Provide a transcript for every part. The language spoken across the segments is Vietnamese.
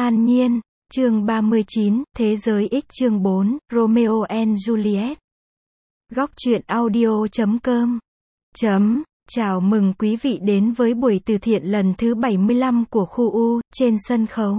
An Nhiên, chương 39, Thế giới X chương 4, Romeo and Juliet. Góc truyện audio.com. Chào mừng quý vị đến với buổi từ thiện lần thứ 75 của khu U, trên sân khấu.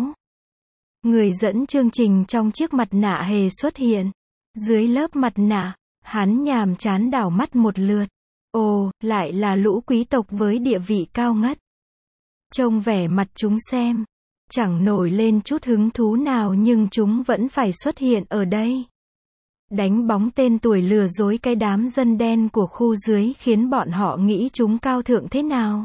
Người dẫn chương trình trong chiếc mặt nạ hề xuất hiện. Dưới lớp mặt nạ, hắn nhàm chán đảo mắt một lượt. Ồ, lại là lũ quý tộc với địa vị cao ngất. Trông vẻ mặt chúng xem, chẳng nổi lên chút hứng thú nào nhưng chúng vẫn phải xuất hiện ở đây. Đánh bóng tên tuổi lừa dối cái đám dân đen của khu dưới khiến bọn họ nghĩ chúng cao thượng thế nào.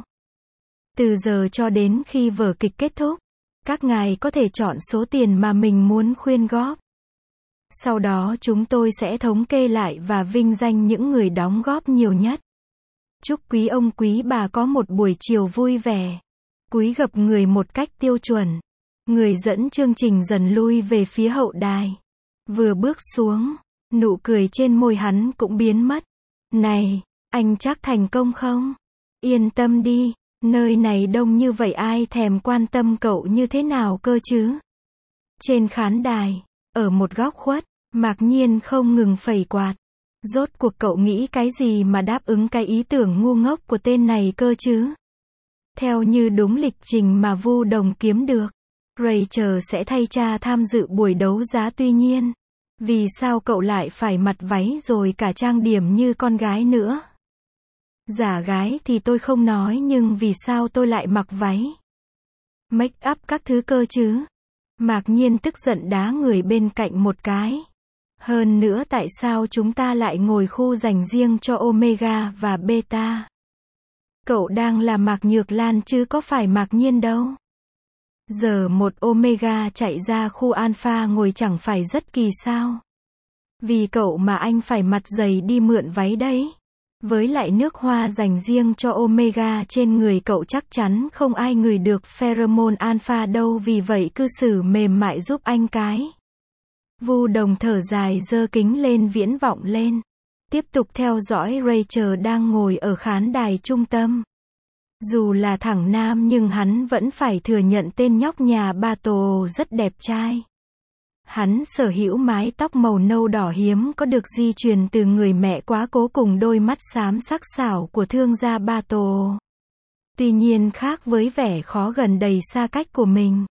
Từ giờ cho đến khi vở kịch kết thúc, các ngài có thể chọn số tiền mà mình muốn quyên góp. Sau đó chúng tôi sẽ thống kê lại và vinh danh những người đóng góp nhiều nhất. Chúc quý ông quý bà có một buổi chiều vui vẻ. Cúi gập người một cách tiêu chuẩn. Người dẫn chương trình dần lui về phía hậu đài. Vừa bước xuống, nụ cười trên môi hắn cũng biến mất. Này, anh chắc thành công không? Yên tâm đi, nơi này đông như vậy ai thèm quan tâm cậu như thế nào cơ chứ? Trên khán đài, ở một góc khuất, Mạc Nhiên không ngừng phẩy quạt. Rốt cuộc cậu nghĩ cái gì mà đáp ứng cái ý tưởng ngu ngốc của tên này cơ chứ? Theo như đúng lịch trình mà Vu Đồng kiếm được, Rachel sẽ thay cha tham dự buổi đấu giá, tuy nhiên, vì sao cậu lại phải mặc váy rồi cả trang điểm như con gái nữa? Giả gái thì tôi không nói, nhưng vì sao tôi lại mặc váy? Make up các thứ cơ chứ? Mạc Nhiên tức giận đá người bên cạnh một cái. Hơn nữa tại sao chúng ta lại ngồi khu dành riêng cho Omega và Beta? Cậu đang là Mạc Nhược Lan chứ có phải Mạc Nhiên đâu. Giờ một Omega chạy ra khu Alpha ngồi chẳng phải rất kỳ sao? Vì cậu mà anh phải mặt dày đi mượn váy đấy. Với lại nước hoa dành riêng cho Omega trên người cậu chắc chắn không ai ngửi được pheromone Alpha đâu, vì vậy cư xử mềm mại giúp anh cái. Vu Đồng thở dài giơ kính lên viễn vọng lên. Tiếp tục theo dõi Rachel đang ngồi ở khán đài trung tâm. Dù là thẳng nam nhưng hắn vẫn phải thừa nhận tên nhóc nhà Bato rất đẹp trai. Hắn sở hữu mái tóc màu nâu đỏ hiếm có được di truyền từ người mẹ quá cố cùng đôi mắt xám sắc sảo của thương gia Bato. Tuy nhiên khác với vẻ khó gần đầy xa cách của mình,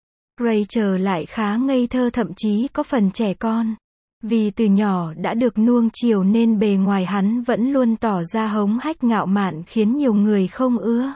Rachel lại khá ngây thơ, thậm chí có phần trẻ con. Vì từ nhỏ đã được nuông chiều nên bề ngoài hắn vẫn luôn tỏ ra hống hách ngạo mạn khiến nhiều người không ưa.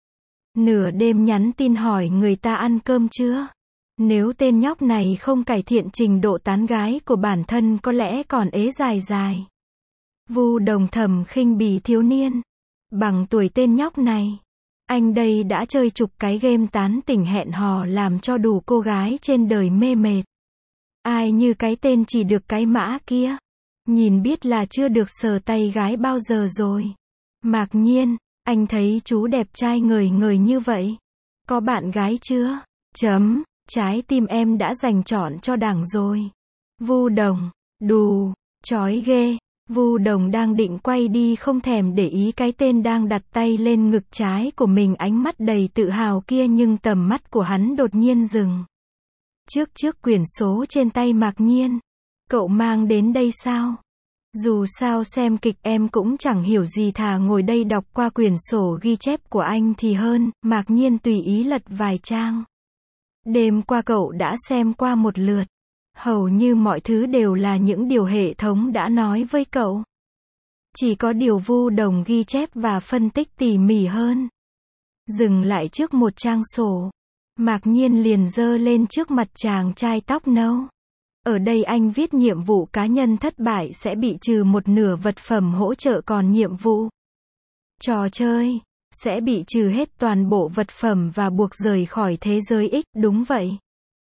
Nửa đêm nhắn tin hỏi người ta ăn cơm chưa? Nếu tên nhóc này không cải thiện trình độ tán gái của bản thân có lẽ còn ế dài. Vu Đồng thầm khinh bỉ thiếu niên. Bằng tuổi tên nhóc này, anh đây đã chơi chục cái game tán tỉnh hẹn hò làm cho đủ cô gái trên đời mê mệt. Ai như cái tên chỉ được cái mã kia. Nhìn biết là chưa được sờ tay gái bao giờ rồi. Mạc Nhiên, anh thấy chú đẹp trai ngời ngời như vậy. Có bạn gái chưa? Trái tim em đã dành chọn cho đảng rồi. Vu Đồng, đù, chói ghê. Vu Đồng đang định quay đi không thèm để ý cái tên đang đặt tay lên ngực trái của mình ánh mắt đầy tự hào kia, nhưng tầm mắt của hắn đột nhiên dừng. Trước quyển số trên tay Mạc Nhiên. Cậu mang đến đây sao? Dù sao xem kịch em cũng chẳng hiểu gì, thà ngồi đây đọc qua quyển sổ ghi chép của anh thì hơn. Mạc Nhiên tùy ý lật vài trang. Đêm qua cậu đã xem qua một lượt. Hầu như mọi thứ đều là những điều hệ thống đã nói với cậu. Chỉ có điều Vu Đồng ghi chép và phân tích tỉ mỉ hơn. Dừng lại trước một trang sổ, Mạc Nhiên liền giơ lên trước mặt chàng trai tóc nâu. Ở đây anh viết nhiệm vụ cá nhân thất bại sẽ bị trừ một nửa vật phẩm hỗ trợ, còn nhiệm vụ trò chơi sẽ bị trừ hết toàn bộ vật phẩm và buộc rời khỏi thế giới X. Đúng vậy.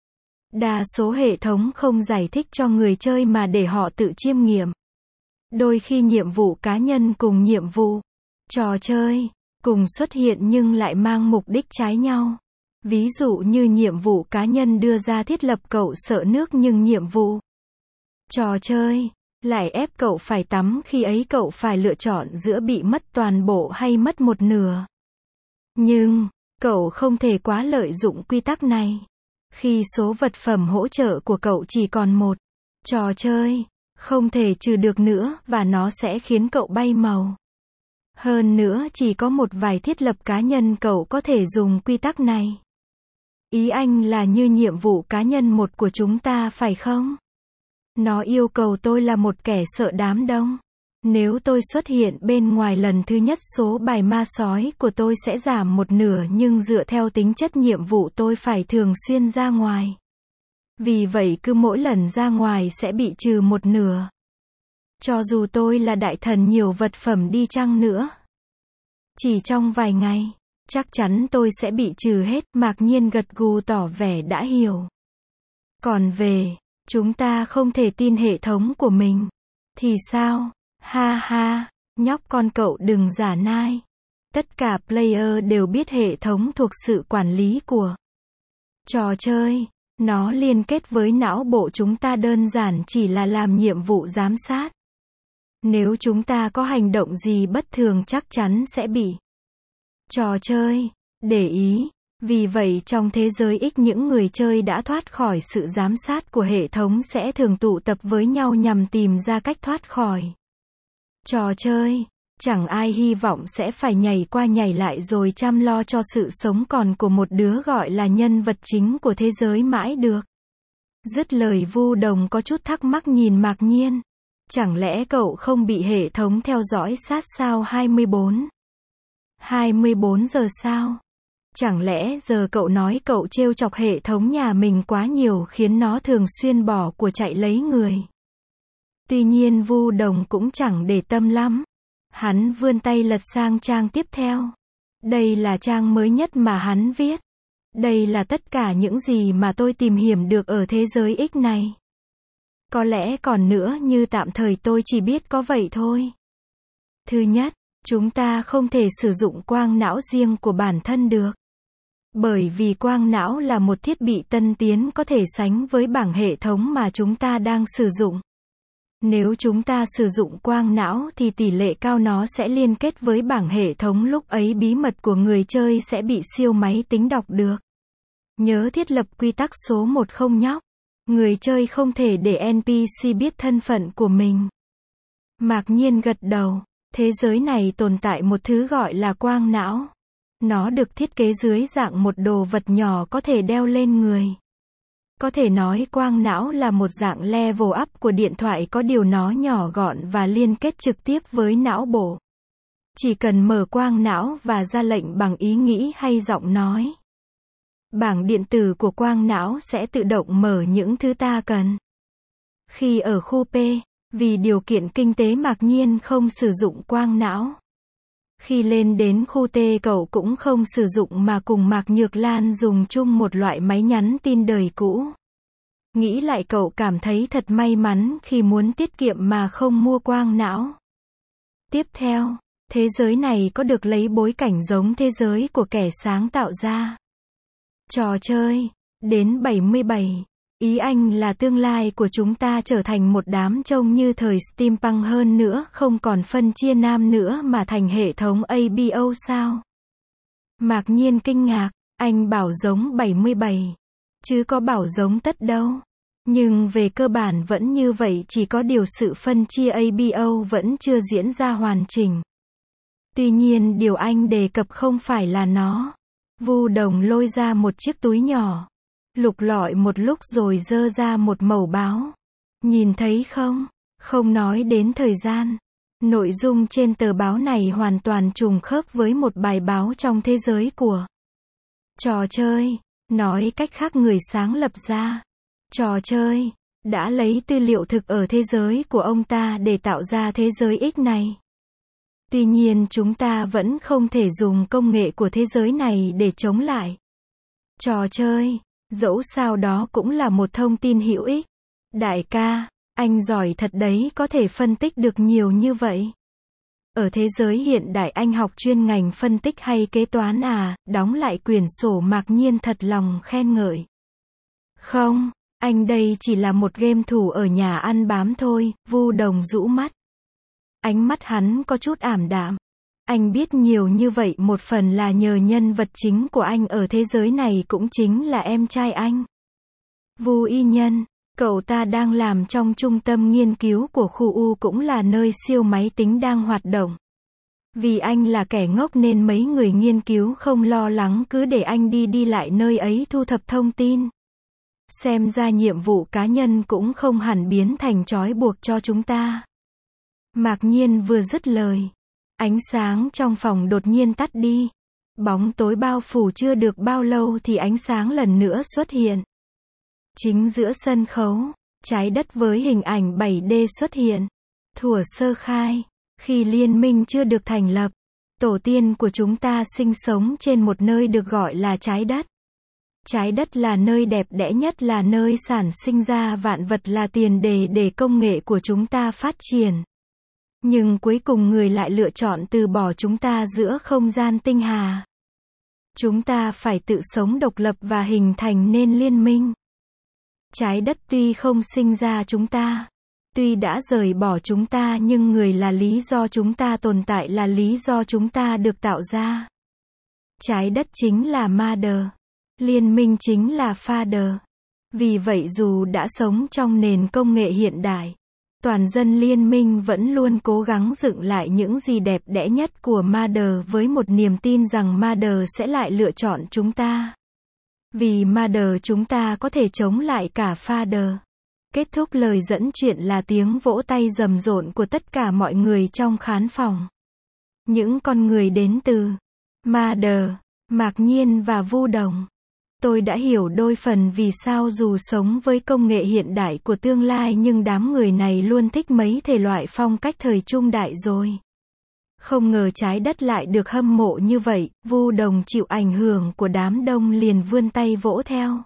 Đa số hệ thống không giải thích cho người chơi mà để họ tự chiêm nghiệm. Đôi khi nhiệm vụ cá nhân cùng nhiệm vụ trò chơi cùng xuất hiện nhưng lại mang mục đích trái nhau. Ví dụ như nhiệm vụ cá nhân đưa ra thiết lập cậu sợ nước, nhưng nhiệm vụ trò chơi lại ép cậu phải tắm, khi ấy cậu phải lựa chọn giữa bị mất toàn bộ hay mất một nửa. Nhưng cậu không thể quá lợi dụng quy tắc này. Khi số vật phẩm hỗ trợ của cậu chỉ còn một trò chơi, không thể trừ được nữa, và nó sẽ khiến cậu bay màu. Hơn nữa chỉ có một vài thiết lập cá nhân cậu có thể dùng quy tắc này. Ý anh là như nhiệm vụ cá nhân một của chúng ta phải không? Nó yêu cầu tôi là một kẻ sợ đám đông. Nếu tôi xuất hiện bên ngoài lần thứ nhất, số bài ma sói của tôi sẽ giảm một nửa, nhưng dựa theo tính chất nhiệm vụ tôi phải thường xuyên ra ngoài. Vì vậy cứ mỗi lần ra ngoài sẽ bị trừ một nửa. Cho dù tôi là đại thần nhiều vật phẩm đi chăng nữa. Chỉ trong vài ngày, chắc chắn tôi sẽ bị trừ hết. Mạc Nhiên gật gù tỏ vẻ đã hiểu. Còn về, chúng ta không thể tin hệ thống của mình. Thì sao? Ha ha, nhóc con cậu đừng giả nai. Tất cả player đều biết hệ thống thuộc sự quản lý của trò chơi. Nó liên kết với não bộ chúng ta đơn giản chỉ là làm nhiệm vụ giám sát. Nếu chúng ta có hành động gì bất thường chắc chắn sẽ bị trò chơi để ý. Vì vậy trong thế giới X, những người chơi đã thoát khỏi sự giám sát của hệ thống sẽ thường tụ tập với nhau nhằm tìm ra cách thoát khỏi trò chơi. Chẳng ai hy vọng sẽ phải nhảy qua nhảy lại rồi chăm lo cho sự sống còn của một đứa gọi là nhân vật chính của thế giới mãi được. Dứt lời, Vu Đồng có chút thắc mắc nhìn Mạc Nhiên. Chẳng lẽ cậu không bị hệ thống theo dõi sát sao? 24 giờ sao? Chẳng lẽ giờ cậu nói cậu trêu chọc hệ thống nhà mình quá nhiều khiến nó thường xuyên bỏ của chạy lấy người? Tuy nhiên Vu Đồng cũng chẳng để tâm lắm. Hắn vươn tay lật sang trang tiếp theo. Đây là trang mới nhất mà hắn viết. Đây là tất cả những gì mà tôi tìm hiểu được ở thế giới X này. Có lẽ còn nữa, như tạm thời tôi chỉ biết có vậy thôi. Thứ nhất, chúng ta không thể sử dụng quang não riêng của bản thân được. Bởi vì quang não là một thiết bị tân tiến có thể sánh với bảng hệ thống mà chúng ta đang sử dụng. Nếu chúng ta sử dụng quang não thì tỷ lệ cao nó sẽ liên kết với bảng hệ thống, lúc ấy bí mật của người chơi sẽ bị siêu máy tính đọc được. Nhớ thiết lập quy tắc số 1 không nhóc. Người chơi không thể để NPC biết thân phận của mình. Mạc Nhiên gật đầu. Thế giới này tồn tại một thứ gọi là quang não. Nó được thiết kế dưới dạng một đồ vật nhỏ có thể đeo lên người. Có thể nói quang não là một dạng level up của điện thoại, có điều nó nhỏ gọn và liên kết trực tiếp với não bộ. Chỉ cần mở quang não và ra lệnh bằng ý nghĩ hay giọng nói. Bảng điện tử của quang não sẽ tự động mở những thứ ta cần. Khi ở khu P, vì điều kiện kinh tế Mạc Nhiên không sử dụng quang não. Khi lên đến khu T cậu cũng không sử dụng mà cùng Mạc Nhược Lan dùng chung một loại máy nhắn tin đời cũ. Nghĩ lại cậu cảm thấy thật may mắn khi muốn tiết kiệm mà không mua quang não. Tiếp theo, thế giới này có được lấy bối cảnh giống thế giới của kẻ sáng tạo ra trò chơi. Đến 77. Ý anh là tương lai của chúng ta trở thành một đám trông như thời steampunk, hơn nữa không còn phân chia nam nữa mà thành hệ thống ABO sao? Mạc Nhiên kinh ngạc, anh bảo giống 77. Chứ có bảo giống tất đâu. Nhưng về cơ bản vẫn như vậy, chỉ có điều sự phân chia ABO vẫn chưa diễn ra hoàn chỉnh. Tuy nhiên điều anh đề cập không phải là nó. Vu Đồng lôi ra một chiếc túi nhỏ. Lục lọi một lúc rồi dơ ra một mẩu báo. Nhìn thấy không? Không nói đến thời gian. Nội dung trên tờ báo này hoàn toàn trùng khớp với một bài báo trong thế giới của trò chơi. Nói cách khác, người sáng lập ra trò chơi đã lấy tư liệu thực ở thế giới của ông ta để tạo ra thế giới X này. Tuy nhiên chúng ta vẫn không thể dùng công nghệ của thế giới này để chống lại trò chơi. Dẫu sao đó cũng là một thông tin hữu ích. Đại ca, anh giỏi thật đấy, có thể phân tích được nhiều như vậy. Ở thế giới hiện đại anh học chuyên ngành phân tích hay kế toán à? Đóng lại quyển sổ, Mạc Nhiên thật lòng khen ngợi. Không, anh đây chỉ là một game thủ ở nhà ăn bám thôi. Vu Đồng rũ mắt. Ánh mắt hắn có chút ảm đạm. Anh biết nhiều như vậy một phần là nhờ nhân vật chính của anh ở thế giới này cũng chính là em trai anh. Vu Y Nhân, cậu ta đang làm trong trung tâm nghiên cứu của khu U cũng là nơi siêu máy tính đang hoạt động. Vì anh là kẻ ngốc nên mấy người nghiên cứu không lo lắng cứ để anh đi lại nơi ấy thu thập thông tin. Xem ra nhiệm vụ cá nhân cũng không hẳn biến thành trói buộc cho chúng ta. Mạc Nhiên vừa dứt lời, ánh sáng trong phòng đột nhiên tắt đi. Bóng tối bao phủ chưa được bao lâu thì ánh sáng lần nữa xuất hiện. Chính giữa sân khấu, trái đất với hình ảnh 7D xuất hiện. Thuở sơ khai, khi liên minh chưa được thành lập, tổ tiên của chúng ta sinh sống trên một nơi được gọi là trái đất. Trái đất là nơi đẹp đẽ nhất, là nơi sản sinh ra vạn vật, là tiền đề để công nghệ của chúng ta phát triển. Nhưng cuối cùng người lại lựa chọn từ bỏ chúng ta giữa không gian tinh hà. Chúng ta phải tự sống độc lập và hình thành nên liên minh. Trái đất tuy không sinh ra chúng ta, tuy đã rời bỏ chúng ta, nhưng người là lý do chúng ta tồn tại, là lý do chúng ta được tạo ra. Trái đất chính là Mother. Liên minh chính là Father. Vì vậy dù đã sống trong nền công nghệ hiện đại, toàn dân liên minh vẫn luôn cố gắng dựng lại những gì đẹp đẽ nhất của Mother với một niềm tin rằng Mother sẽ lại lựa chọn chúng ta. Vì Mother chúng ta có thể chống lại cả Father. Kết thúc lời dẫn chuyện là tiếng vỗ tay rầm rộn của tất cả mọi người trong khán phòng. Những con người đến từ Mother, Mạc Nhiên và Vu Đồng. Tôi đã hiểu đôi phần vì sao dù sống với công nghệ hiện đại của tương lai nhưng đám người này luôn thích mấy thể loại phong cách thời trung đại rồi. Không ngờ trái đất lại được hâm mộ như vậy. Vu Đồng chịu ảnh hưởng của đám đông liền vươn tay vỗ theo.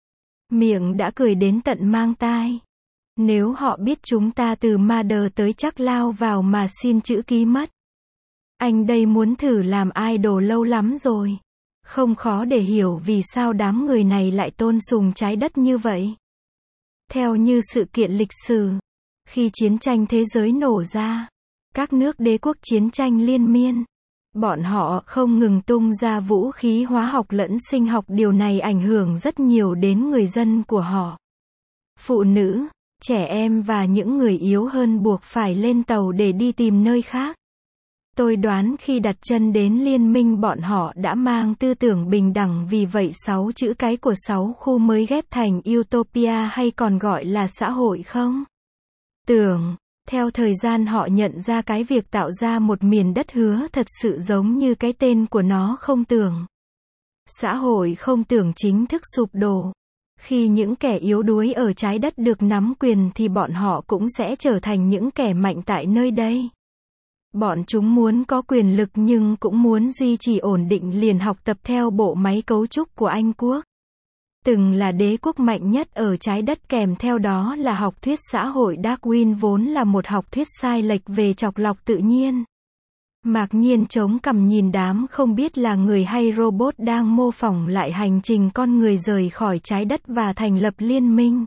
Miệng đã cười đến tận mang tai. Nếu họ biết chúng ta từ Mother tới chắc lao vào mà xin chữ ký mất. Anh đây muốn thử làm idol lâu lắm rồi. Không khó để hiểu vì sao đám người này lại tôn sùng trái đất như vậy. Theo như sự kiện lịch sử, khi chiến tranh thế giới nổ ra, các nước đế quốc chiến tranh liên miên, bọn họ không ngừng tung ra vũ khí hóa học lẫn sinh học, điều này ảnh hưởng rất nhiều đến người dân của họ. Phụ nữ, trẻ em và những người yếu hơn buộc phải lên tàu để đi tìm nơi khác. Tôi đoán khi đặt chân đến liên minh bọn họ đã mang tư tưởng bình đẳng, vì vậy 6 chữ cái của 6 khu mới ghép thành Utopia, hay còn gọi là xã hội không? Tưởng, theo thời gian họ nhận ra cái việc tạo ra một miền đất hứa thật sự giống như cái tên của nó, không tưởng. Xã hội không tưởng chính thức sụp đổ. Khi những kẻ yếu đuối ở trái đất được nắm quyền thì bọn họ cũng sẽ trở thành những kẻ mạnh tại nơi đây. Bọn chúng muốn có quyền lực nhưng cũng muốn duy trì ổn định, liền học tập theo bộ máy cấu trúc của Anh quốc. Từng là đế quốc mạnh nhất ở trái đất, kèm theo đó là học thuyết xã hội Darwin vốn là một học thuyết sai lệch về chọc lọc tự nhiên. Mạc Nhiên chống cằm nhìn đám không biết là người hay robot đang mô phỏng lại hành trình con người rời khỏi trái đất và thành lập liên minh.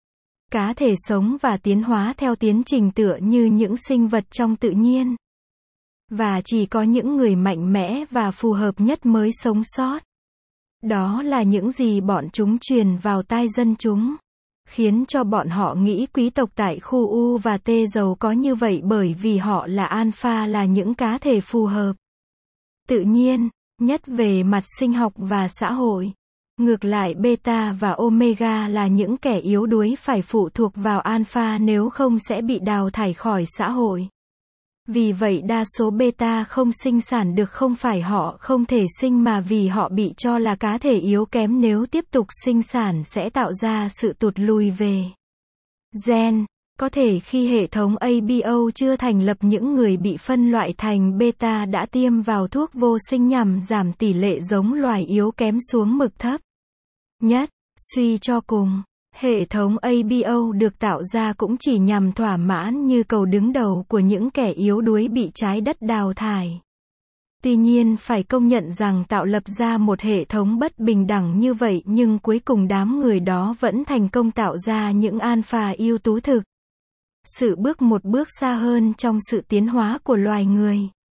Cá thể sống và tiến hóa theo tiến trình tựa như những sinh vật trong tự nhiên. Và chỉ có những người mạnh mẽ và phù hợp nhất mới sống sót. Đó là những gì bọn chúng truyền vào tai dân chúng, khiến cho bọn họ nghĩ quý tộc tại khu U và T giàu có như vậy bởi vì họ là alpha, là những cá thể phù hợp, tự nhiên nhất về mặt sinh học và xã hội. Ngược lại beta và omega là những kẻ yếu đuối, phải phụ thuộc vào alpha nếu không sẽ bị đào thải khỏi xã hội. Vì vậy đa số beta không sinh sản được, không phải họ không thể sinh mà vì họ bị cho là cá thể yếu kém, nếu tiếp tục sinh sản sẽ tạo ra sự tụt lùi về gen. Có thể khi hệ thống ABO chưa thành lập, những người bị phân loại thành beta đã tiêm vào thuốc vô sinh nhằm giảm tỷ lệ giống loài yếu kém xuống mực thấp nhất. Suy cho cùng, hệ thống ABO được tạo ra cũng chỉ nhằm thỏa mãn nhu cầu đứng đầu của những kẻ yếu đuối bị trái đất đào thải. Tuy nhiên phải công nhận rằng tạo lập ra một hệ thống bất bình đẳng như vậy, nhưng cuối cùng đám người đó vẫn thành công tạo ra những alpha ưu tú thực sự bước một bước xa hơn trong sự tiến hóa của loài người.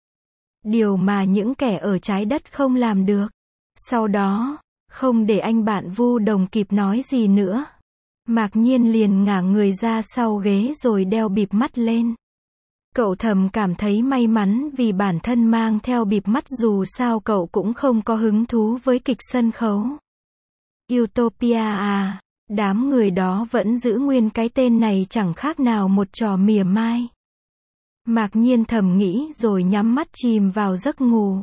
Điều mà những kẻ ở trái đất không làm được. Sau đó, không để anh bạn Vu Đồng kịp nói gì nữa, Mạc Nhiên liền ngả người ra sau ghế rồi đeo bịt mắt lên. Cậu thầm cảm thấy may mắn vì bản thân mang theo bịt mắt, dù sao cậu cũng không có hứng thú với kịch sân khấu. Utopia à, đám người đó vẫn giữ nguyên cái tên này chẳng khác nào một trò mỉa mai. Mạc Nhiên thầm nghĩ rồi nhắm mắt chìm vào giấc ngủ.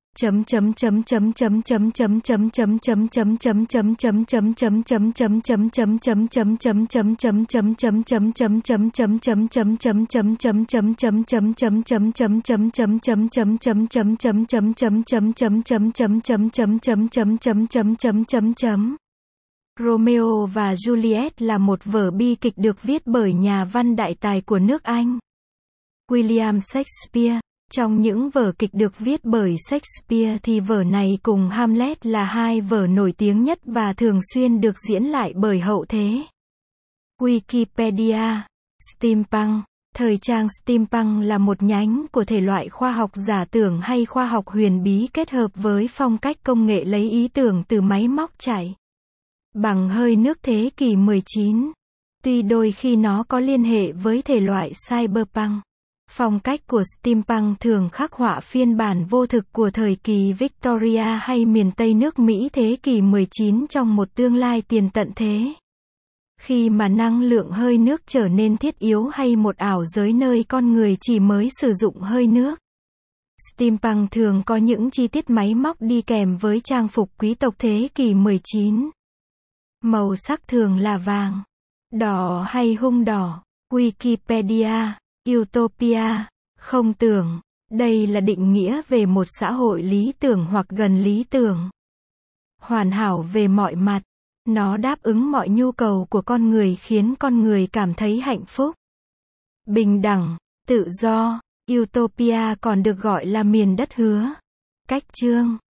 Romeo và Juliet là một vở bi kịch được viết bởi nhà văn đại tài của nước Anh, William Shakespeare. Trong những vở kịch được viết bởi Shakespeare thì vở này cùng Hamlet là hai vở nổi tiếng nhất và thường xuyên được diễn lại bởi hậu thế. Wikipedia. Steampunk. Thời trang steampunk là một nhánh của thể loại khoa học giả tưởng hay khoa học huyền bí kết hợp với phong cách công nghệ lấy ý tưởng từ máy móc chạy bằng hơi nước thế kỷ 19. Tuy đôi khi nó có liên hệ với thể loại cyberpunk. Phong cách của steampunk thường khắc họa phiên bản vô thực của thời kỳ Victoria hay miền Tây nước Mỹ thế kỷ 19 trong một tương lai tiền tận thế. Khi mà năng lượng hơi nước trở nên thiết yếu hay một ảo giới nơi con người chỉ mới sử dụng hơi nước. Steampunk thường có những chi tiết máy móc đi kèm với trang phục quý tộc thế kỷ 19. Màu sắc thường là vàng, đỏ hay hung đỏ. Wikipedia. Utopia. Không tưởng. Đây là định nghĩa về một xã hội lý tưởng hoặc gần lý tưởng. Hoàn hảo về mọi mặt. Nó đáp ứng mọi nhu cầu của con người, khiến con người cảm thấy hạnh phúc, bình đẳng, tự do. Utopia còn được gọi là miền đất hứa. Cách chương.